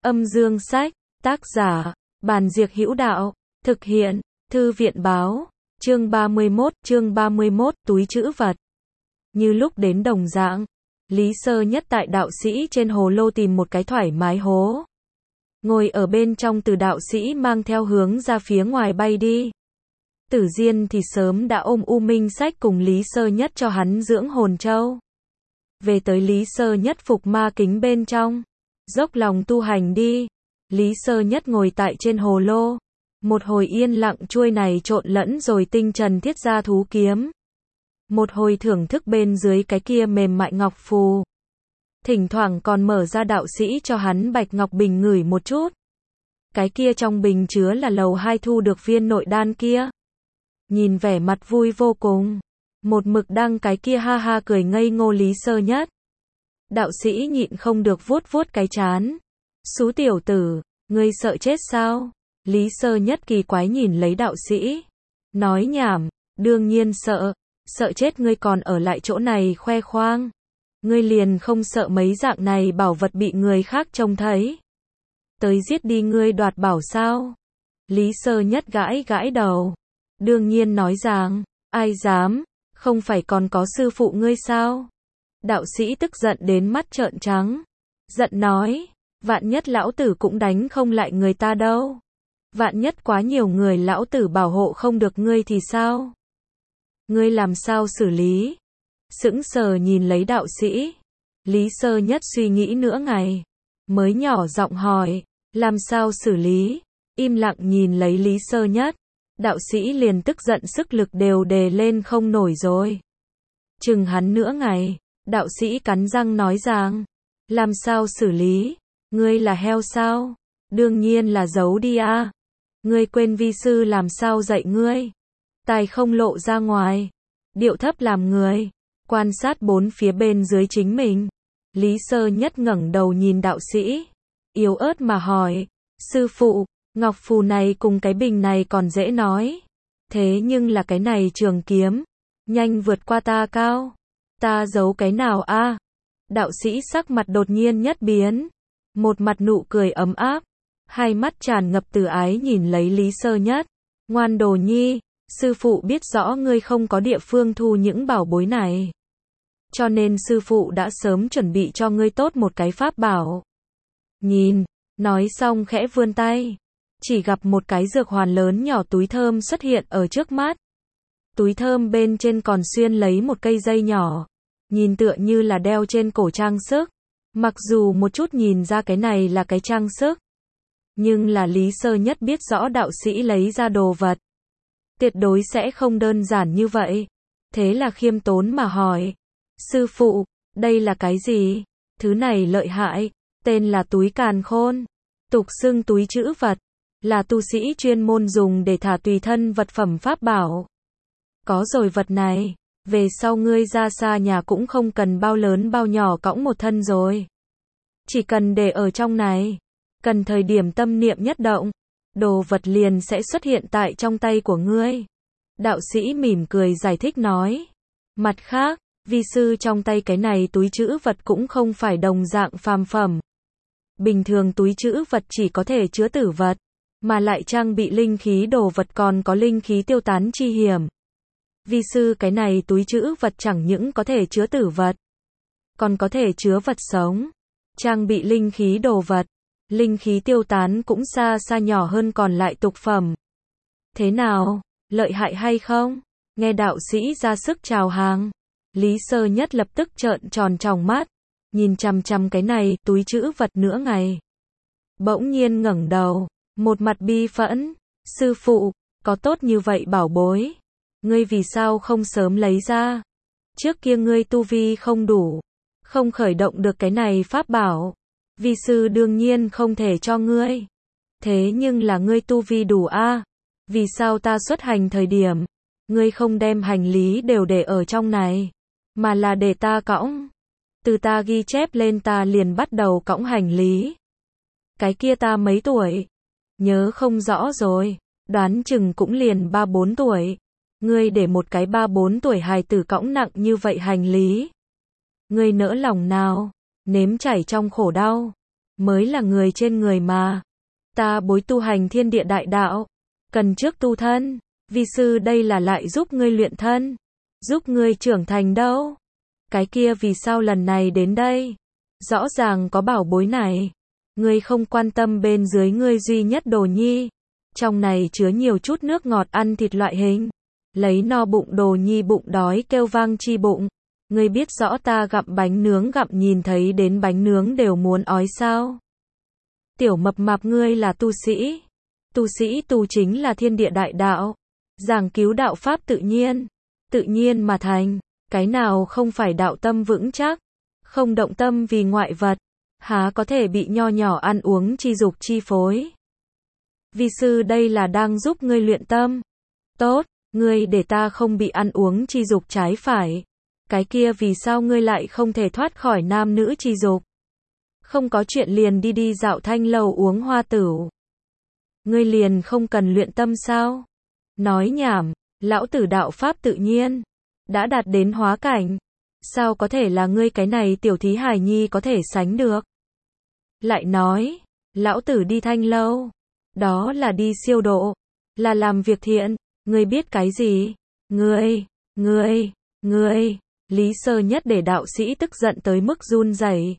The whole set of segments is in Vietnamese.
Âm dương sách, tác giả, Bàn Diệc Hữu Đạo, thực hiện, Thư viện báo, chương 31, túi trữ vật. Như lúc đến đồng dạng, Lý Sơ Nhất tại đạo sĩ trên hồ lô tìm một cái thoải mái hố. Ngồi ở bên trong từ đạo sĩ mang theo hướng ra phía ngoài bay đi. Tử Diên thì sớm đã ôm U Minh sách cùng Lý Sơ Nhất cho hắn dưỡng hồn châu. Về tới Lý Sơ Nhất phục ma kính bên trong. Dốc lòng tu hành đi. Lý Sơ Nhất ngồi tại trên hồ lô. Một hồi yên lặng chuôi này trộn lẫn rồi tinh trần thiết ra thú kiếm. Một hồi thưởng thức bên dưới cái kia mềm mại ngọc phù. Thỉnh thoảng còn mở ra đạo sĩ cho hắn bạch ngọc bình ngửi một chút. Cái kia trong bình chứa là lầu 2 thu được viên nội đan kia. Nhìn vẻ mặt vui vô cùng. Một mực đăng cái kia ha ha cười ngây ngô Lý Sơ Nhất. Đạo sĩ nhịn không được vuốt vuốt cái trán. Xú tiểu tử, ngươi sợ chết sao? Lý Sơ Nhất kỳ quái nhìn lấy đạo sĩ. Nói nhảm, đương nhiên sợ. Sợ chết ngươi còn ở lại chỗ này khoe khoang. Ngươi liền không sợ mấy dạng này bảo vật bị người khác trông thấy. Tới giết đi ngươi đoạt bảo sao? Lý Sơ Nhất gãi gãi đầu. Đương nhiên nói rằng, ai dám, không phải còn có sư phụ ngươi sao? Đạo sĩ tức giận đến mắt trợn trắng. Giận nói, vạn nhất lão tử cũng đánh không lại người ta đâu. Vạn nhất quá nhiều người lão tử bảo hộ không được ngươi thì sao? Ngươi làm sao xử lý? Sững sờ nhìn lấy đạo sĩ. Lý Sơ Nhất suy nghĩ nửa ngày. Mới nhỏ giọng hỏi, làm sao xử lý? Im lặng nhìn lấy Lý Sơ Nhất. Đạo sĩ liền tức giận sức lực đều đề lên không nổi rồi. Chừng hắn nửa ngày. Đạo sĩ cắn răng nói rằng, làm sao xử lý? Ngươi là heo sao? Đương nhiên là giấu đi a. Ngươi quên vi sư làm sao dạy ngươi? Tài không lộ ra ngoài. Điệu thấp làm người. Quan sát bốn phía bên dưới chính mình. Lý Sơ Nhất ngẩng đầu nhìn đạo sĩ. Yếu ớt mà hỏi. Sư phụ, ngọc phù này cùng cái bình này còn dễ nói. Thế nhưng là cái này trường kiếm. Nhanh vượt qua ta cao. Ta giấu cái nào a? Đạo sĩ sắc mặt đột nhiên nhất biến. Một mặt nụ cười ấm áp. Hai mắt tràn ngập từ ái nhìn lấy Lý Sơ Nhất. Ngoan đồ nhi, sư phụ biết rõ ngươi không có địa phương thu những bảo bối này. Cho nên sư phụ đã sớm chuẩn bị cho ngươi tốt một cái pháp bảo. Nhìn, nói xong khẽ vươn tay. Chỉ gặp một cái dược hoàn lớn nhỏ túi thơm xuất hiện ở trước mắt. Túi thơm bên trên còn xuyên lấy một cây dây nhỏ. Nhìn tựa như là đeo trên cổ trang sức. Mặc dù một chút nhìn ra cái này là cái trang sức. Nhưng là Lý Sơ Nhất biết rõ đạo sĩ lấy ra đồ vật. Tuyệt đối sẽ không đơn giản như vậy. Thế là khiêm tốn mà hỏi. Sư phụ, đây là cái gì? Thứ này lợi hại. Tên là túi càn khôn. Tục xưng túi trữ vật. Là tu sĩ chuyên môn dùng để thả tùy thân vật phẩm pháp bảo. Có rồi vật này. Về sau ngươi ra xa nhà cũng không cần bao lớn bao nhỏ cõng một thân rồi. Chỉ cần để ở trong này. Cần thời điểm tâm niệm nhất động. Đồ vật liền sẽ xuất hiện tại trong tay của ngươi. Đạo sĩ mỉm cười giải thích nói. Mặt khác, vi sư trong tay cái này túi trữ vật cũng không phải đồng dạng phàm phẩm. Bình thường túi trữ vật chỉ có thể chứa tử vật. Mà lại trang bị linh khí đồ vật còn có linh khí tiêu tán chi hiểm. Vi sư cái này túi trữ vật chẳng những có thể chứa tử vật. Còn có thể chứa vật sống. Trang bị linh khí đồ vật. Linh khí tiêu tán cũng xa xa nhỏ hơn còn lại tục phẩm. Thế nào? Lợi hại hay không? Nghe đạo sĩ ra sức chào hàng. Lý Sơ Nhất lập tức trợn tròn tròng mắt. Nhìn chằm chằm cái này túi trữ vật nửa ngày. Bỗng nhiên ngẩng đầu. Một mặt bi phẫn. Sư phụ, có tốt như vậy bảo bối. Ngươi vì sao không sớm lấy ra? Trước kia ngươi tu vi không đủ. Không khởi động được cái này pháp bảo. Vi sư đương nhiên không thể cho ngươi. Thế nhưng là ngươi tu vi đủ a. Vì sao ta xuất hành thời điểm, ngươi không đem hành lý đều để ở trong này, mà là để ta cõng. Từ ta ghi chép lên ta liền bắt đầu cõng hành lý. Cái kia ta mấy tuổi? Nhớ không rõ rồi, đoán chừng cũng liền 3-4 tuổi. Ngươi để một cái 3-4 tuổi hài tử cõng nặng như vậy hành lý. Ngươi nỡ lòng nào? Nếm trải trong khổ đau. mới là người trên người mà. Ta bối tu hành thiên địa đại đạo, cần trước tu thân, vi sư đây là lại giúp ngươi luyện thân, giúp ngươi trưởng thành đâu. Cái kia vì sao lần này đến đây? Rõ ràng có bảo bối này, ngươi không quan tâm bên dưới ngươi duy nhất đồ nhi, trong này chứa nhiều chút nước ngọt ăn thịt loại hình, lấy no bụng đồ nhi bụng đói kêu vang chi bụng. Ngươi biết rõ ta gặm bánh nướng gặm nhìn thấy đến bánh nướng đều muốn ói sao? Tiểu mập mạp ngươi là tu sĩ tu chính là thiên địa đại đạo, giảng cứu đạo pháp tự nhiên mà thành, cái nào không phải đạo tâm vững chắc, không động tâm vì ngoại vật, há có thể bị nho nhỏ ăn uống chi dục chi phối. Vi sư đây là đang giúp ngươi luyện tâm. Tốt, ngươi để ta không bị ăn uống chi dục trái phải. Cái kia vì sao ngươi lại không thể thoát khỏi nam nữ chi dục? Không có chuyện liền đi dạo thanh lầu uống hoa tửu. Ngươi liền không cần luyện tâm sao? Nói nhảm, lão tử đạo pháp tự nhiên, đã đạt đến hóa cảnh. Sao có thể là ngươi cái này tiểu thí hài nhi có thể sánh được? Lại nói, lão tử đi thanh lâu, đó là đi siêu độ, là làm việc thiện, ngươi biết cái gì? Ngươi, Lý Sơ Nhất để đạo sĩ tức giận tới mức run rẩy.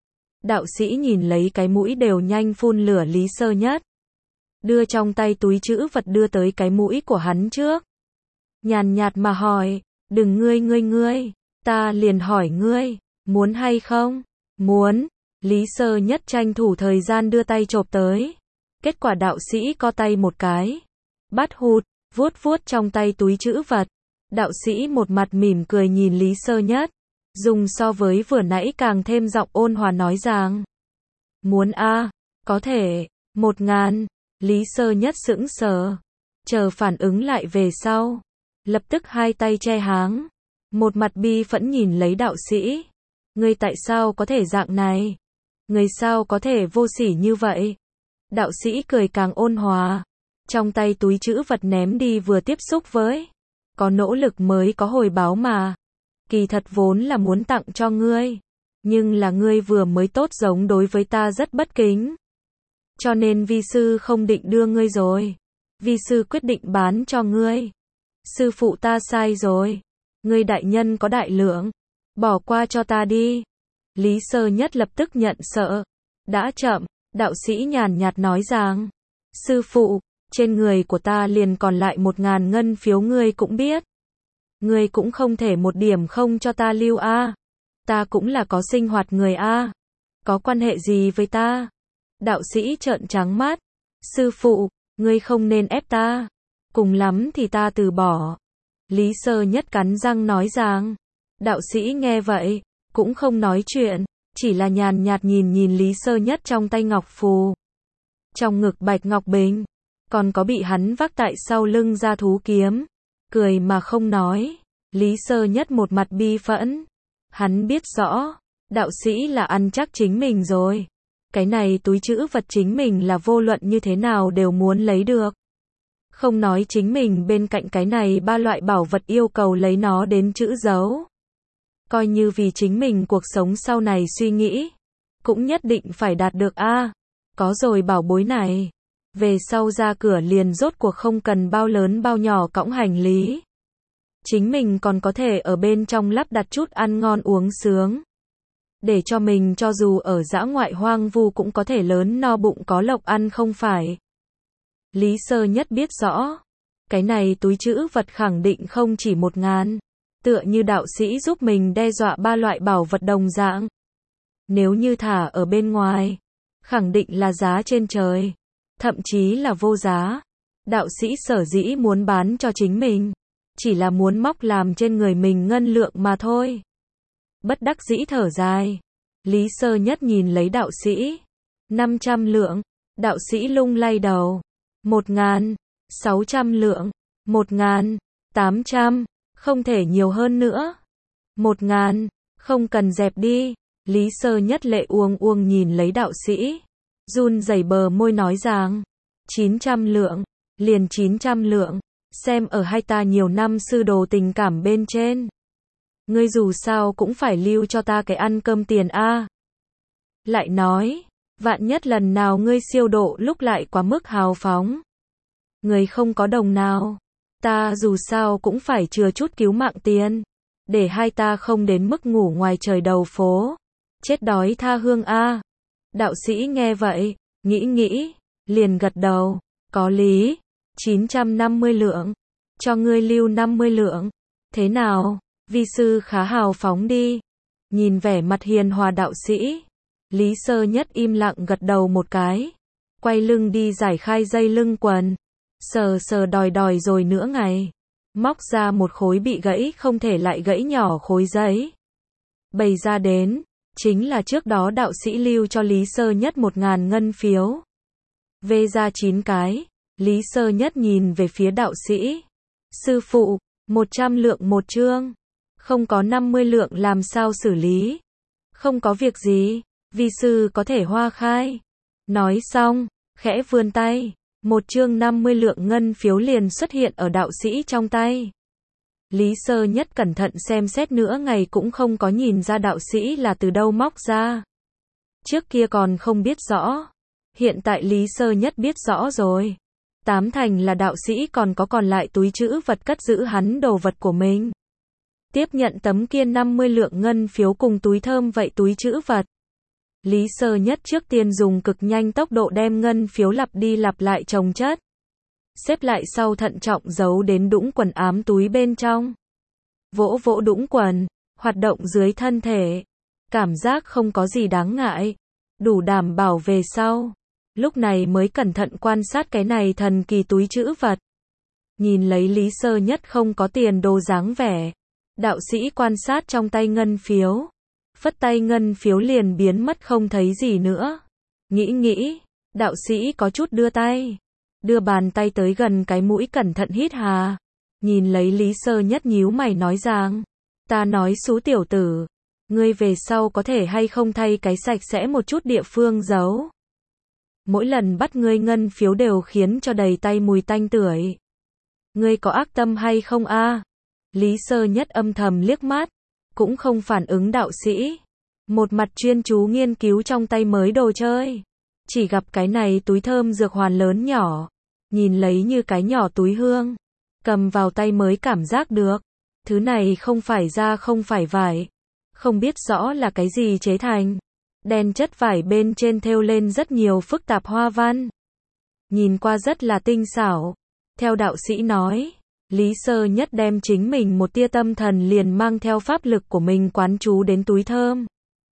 Đạo sĩ nhìn lấy cái mũi đều nhanh phun lửa Lý Sơ Nhất, đưa trong tay túi trữ vật đưa tới cái mũi của hắn trước. Nhàn nhạt mà hỏi, đừng ngươi, ta liền hỏi ngươi, muốn hay không? Muốn. Lý Sơ Nhất tranh thủ thời gian đưa tay chộp tới. Kết quả đạo sĩ co tay một cái, bắt hụt, vuốt trong tay túi trữ vật. Đạo sĩ một mặt mỉm cười nhìn Lý Sơ Nhất, dùng so với vừa nãy càng thêm giọng ôn hòa nói rằng, muốn có thể, 1.000. Lý Sơ Nhất sững sờ, chờ phản ứng lại về sau, lập tức hai tay che háng, một mặt bi phẫn nhìn lấy đạo sĩ. Ngươi tại sao có thể dạng này? Ngươi sao có thể vô sỉ như vậy? Đạo sĩ cười càng ôn hòa, trong tay túi trữ vật ném đi vừa tiếp xúc với, có nỗ lực mới có hồi báo mà. Kỳ thật vốn là muốn tặng cho ngươi, nhưng là ngươi vừa mới tốt giống đối với ta rất bất kính. Cho nên vi sư không định đưa ngươi rồi. Vi sư quyết định bán cho ngươi. Sư phụ ta sai rồi. Ngươi đại nhân có đại lượng. Bỏ qua cho ta đi. Lý Sơ Nhất lập tức nhận sợ. Đã chậm, đạo sĩ nhàn nhạt nói rằng, sư phụ, trên người của ta liền còn lại 1.000 ngân phiếu ngươi cũng biết. Ngươi cũng không thể một điểm không cho ta lưu a. Ta cũng là có sinh hoạt người a. Có quan hệ gì với ta? Đạo sĩ trợn trắng mắt. Sư phụ, ngươi không nên ép ta. Cùng lắm thì ta từ bỏ. Lý Sơ Nhất cắn răng nói rằng. Đạo sĩ nghe vậy, cũng không nói chuyện, chỉ là nhàn nhạt nhìn Lý Sơ Nhất trong tay ngọc phù. Trong ngực bạch ngọc bình, còn có bị hắn vác tại sau lưng ra thú kiếm. Cười mà không nói. Lý Sơ Nhất một mặt bi phẫn. Hắn biết rõ, đạo sĩ là ăn chắc chính mình rồi. Cái này túi trữ vật chính mình là vô luận như thế nào đều muốn lấy được. Không nói chính mình bên cạnh cái này 3 loại bảo vật yêu cầu lấy nó đến chữ dấu. Coi như vì chính mình cuộc sống sau này suy nghĩ, cũng nhất định phải đạt được a. Có rồi bảo bối này, về sau ra cửa liền rốt cuộc không cần bao lớn bao nhỏ cõng hành lý. Chính mình còn có thể ở bên trong lắp đặt chút ăn ngon uống sướng. Để cho mình cho dù ở dã ngoại hoang vu cũng có thể lớn no bụng có lộc ăn không phải. Lý Sơ Nhất biết rõ, cái này túi trữ vật khẳng định không chỉ 1.000, tựa như đạo sĩ giúp mình đe dọa 3 loại bảo vật đồng dạng. Nếu như thả ở bên ngoài, khẳng định là giá trên trời, thậm chí là vô giá. Đạo sĩ sở dĩ muốn bán cho chính mình, chỉ là muốn móc làm trên người mình ngân lượng mà thôi. Bất đắc dĩ thở dài, Lý Sơ Nhất nhìn lấy đạo sĩ. 500 lượng, đạo sĩ lung lay đầu. 1.000, 600 lượng, 1.000, 800, không thể nhiều hơn nữa. 1.000, không cần dẹp đi. Lý Sơ Nhất lệ uông nhìn lấy đạo sĩ, run rẩy bờ môi nói rằng, 900 lượng, liền 900 lượng, xem ở hai ta nhiều năm sư đồ tình cảm bên trên. Ngươi dù sao cũng phải lưu cho ta cái ăn cơm tiền a. Lại nói, Vạn nhất lần nào ngươi siêu độ lúc lại quá mức hào phóng. Ngươi không có đồng nào. Ta dù sao cũng phải chừa chút cứu mạng tiền. Để hai ta không đến mức ngủ ngoài trời đầu phố. Chết đói tha hương a. Đạo sĩ nghe vậy, nghĩ, liền gật đầu. Có lý. 950 lượng. Cho ngươi lưu 50 lượng. Thế nào? Vi sư khá hào phóng đi. Nhìn vẻ mặt hiền hòa đạo sĩ. Lý Sơ Nhất im lặng gật đầu một cái. Quay lưng đi giải khai dây lưng quần. Sờ đòi rồi nữa ngày. Móc ra một khối bị gãy không thể lại gãy nhỏ khối giấy. Bày ra đến. Chính là trước đó đạo sĩ lưu cho Lý Sơ Nhất 1000 ngân phiếu. Vê ra 9 cái. Lý Sơ Nhất nhìn về phía đạo sĩ. Sư phụ, 100 lượng một chương. Không có 50 lượng làm sao xử lý? Không có việc gì, vi sư có thể hoa khai. Nói xong, khẽ vươn tay. Một chương 50 lượng ngân phiếu liền xuất hiện ở đạo sĩ trong tay. Lý Sơ Nhất cẩn thận xem xét nữa ngày cũng không có nhìn ra đạo sĩ là từ đâu móc ra. Trước kia còn không biết rõ. Hiện tại Lý Sơ Nhất biết rõ rồi. 8 thành là đạo sĩ còn lại túi trữ vật cất giữ hắn đồ vật của mình. Tiếp nhận tấm kia 50 lượng ngân phiếu cùng túi thơm vậy túi trữ vật. Lý Sơ Nhất trước tiên dùng cực nhanh tốc độ đem ngân phiếu lặp đi lặp lại chồng chất. Xếp lại sau thận trọng giấu đến đũng quần ám túi bên trong. Vỗ đũng quần, hoạt động dưới thân thể. Cảm giác không có gì đáng ngại. Đủ đảm bảo về sau. Lúc này mới cẩn thận quan sát cái này thần kỳ túi trữ vật. Nhìn lấy Lý Sơ Nhất không có tiền đồ dáng vẻ. Đạo sĩ quan sát trong tay ngân phiếu. Phất tay ngân phiếu liền biến mất không thấy gì nữa. Nghĩ, đạo sĩ có chút đưa tay. Đưa bàn tay tới gần cái mũi cẩn thận hít hà. Nhìn lấy Lý Sơ Nhất nhíu mày nói rằng. Ta nói xú tiểu tử. Ngươi về sau có thể hay không thay cái sạch sẽ một chút địa phương giấu. Mỗi lần bắt ngươi ngân phiếu đều khiến cho đầy tay mùi tanh tưởi. Ngươi có ác tâm hay không a? Lý Sơ Nhất âm thầm liếc mắt, cũng không phản ứng đạo sĩ. Một mặt chuyên chú nghiên cứu trong tay mới đồ chơi. Chỉ gặp cái này túi thơm dược hoàn lớn nhỏ. Nhìn lấy như cái nhỏ túi hương. Cầm vào tay mới cảm giác được. Thứ này không phải da không phải vải. Không biết rõ là cái gì chế thành. Đen chất vải bên trên thêu lên rất nhiều phức tạp hoa văn. Nhìn qua rất là tinh xảo. Theo đạo sĩ nói, Lý Sơ Nhất đem chính mình một tia tâm thần liền mang theo pháp lực của mình quán chú đến túi thơm.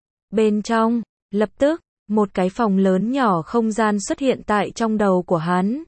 Bên trong, lập tức, một cái phòng lớn nhỏ không gian xuất hiện tại trong đầu của hắn.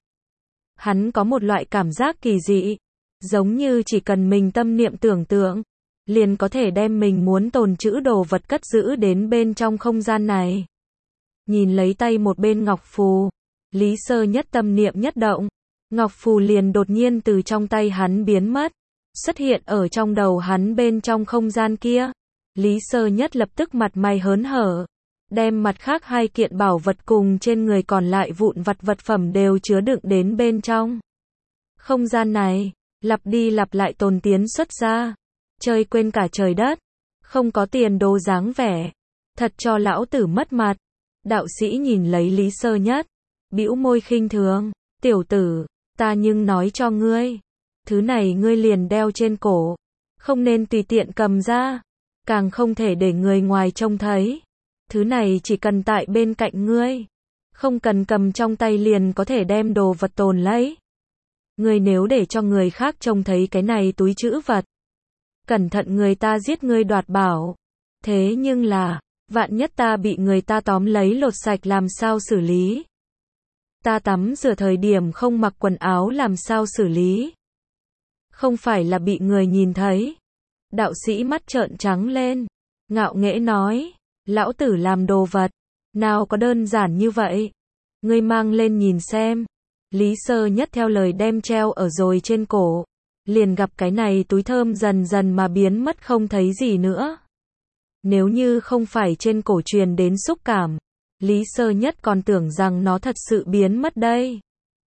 Hắn có một loại cảm giác kỳ dị, giống như chỉ cần mình tâm niệm tưởng tượng, liền có thể đem mình muốn tồn trữ đồ vật cất giữ đến bên trong không gian này. Nhìn lấy tay một bên ngọc phù, Lý Sơ Nhất tâm niệm nhất động, ngọc phù liền đột nhiên từ trong tay hắn biến mất, xuất hiện ở trong đầu hắn bên trong không gian kia. Lý Sơ Nhất lập tức mặt mày hớn hở, đem mặt khác hai kiện bảo vật cùng trên người còn lại vụn vặt vật phẩm đều chứa đựng đến bên trong. Không gian này, lặp đi lặp lại tồn tiến xuất ra. Chơi quên cả trời đất, không có tiền đồ dáng vẻ, thật cho lão tử mất mặt. Đạo sĩ nhìn lấy Lý Sơ Nhất, bĩu môi khinh thường, tiểu tử, ta nhưng nói cho ngươi, thứ này ngươi liền đeo trên cổ, không nên tùy tiện cầm ra, càng không thể để người ngoài trông thấy. Thứ này chỉ cần tại bên cạnh ngươi, không cần cầm trong tay liền có thể đem đồ vật tồn lấy. Ngươi nếu để cho người khác trông thấy cái này túi trữ vật, cẩn thận người ta giết ngươi đoạt bảo. Thế nhưng là, vạn nhất ta bị người ta tóm lấy lột sạch làm sao xử lý? Ta tắm rửa thời điểm không mặc quần áo làm sao xử lý? Không phải là bị người nhìn thấy. Đạo sĩ mắt trợn trắng lên, ngạo nghễ nói, lão tử làm đồ vật, nào có đơn giản như vậy? Ngươi mang lên nhìn xem. Lý Sơ Nhất theo lời đem treo ở rồi trên cổ. Liền gặp cái này túi thơm dần dần mà biến mất không thấy gì nữa. Nếu như không phải trên cổ truyền đến xúc cảm, Lý Sơ Nhất còn tưởng rằng nó thật sự biến mất đây.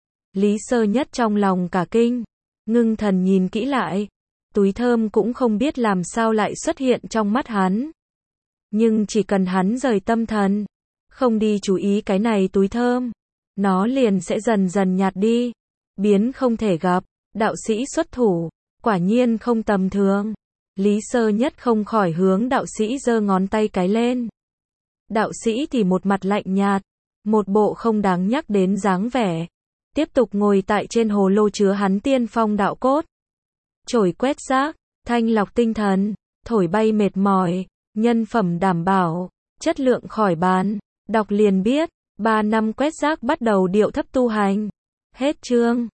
Lý Sơ Nhất trong lòng cả kinh, ngưng thần nhìn kỹ lại, túi thơm cũng không biết làm sao lại xuất hiện trong mắt hắn. Nhưng chỉ cần hắn rời tâm thần, không đi chú ý cái này túi thơm, nó liền sẽ dần dần nhạt đi, biến không thể gặp. Đạo sĩ xuất thủ, quả nhiên không tầm thường. Lý Sơ Nhất không khỏi hướng đạo sĩ giơ ngón tay cái lên. Đạo sĩ thì một mặt lạnh nhạt, một bộ không đáng nhắc đến dáng vẻ, tiếp tục ngồi tại trên hồ lô chứa hắn tiên phong đạo cốt. Chổi quét rác, thanh lọc tinh thần, thổi bay mệt mỏi, nhân phẩm đảm bảo, chất lượng khỏi bàn. Đọc liền biết, 3 năm quét rác bắt đầu điệu thấp tu hành. Hết chương.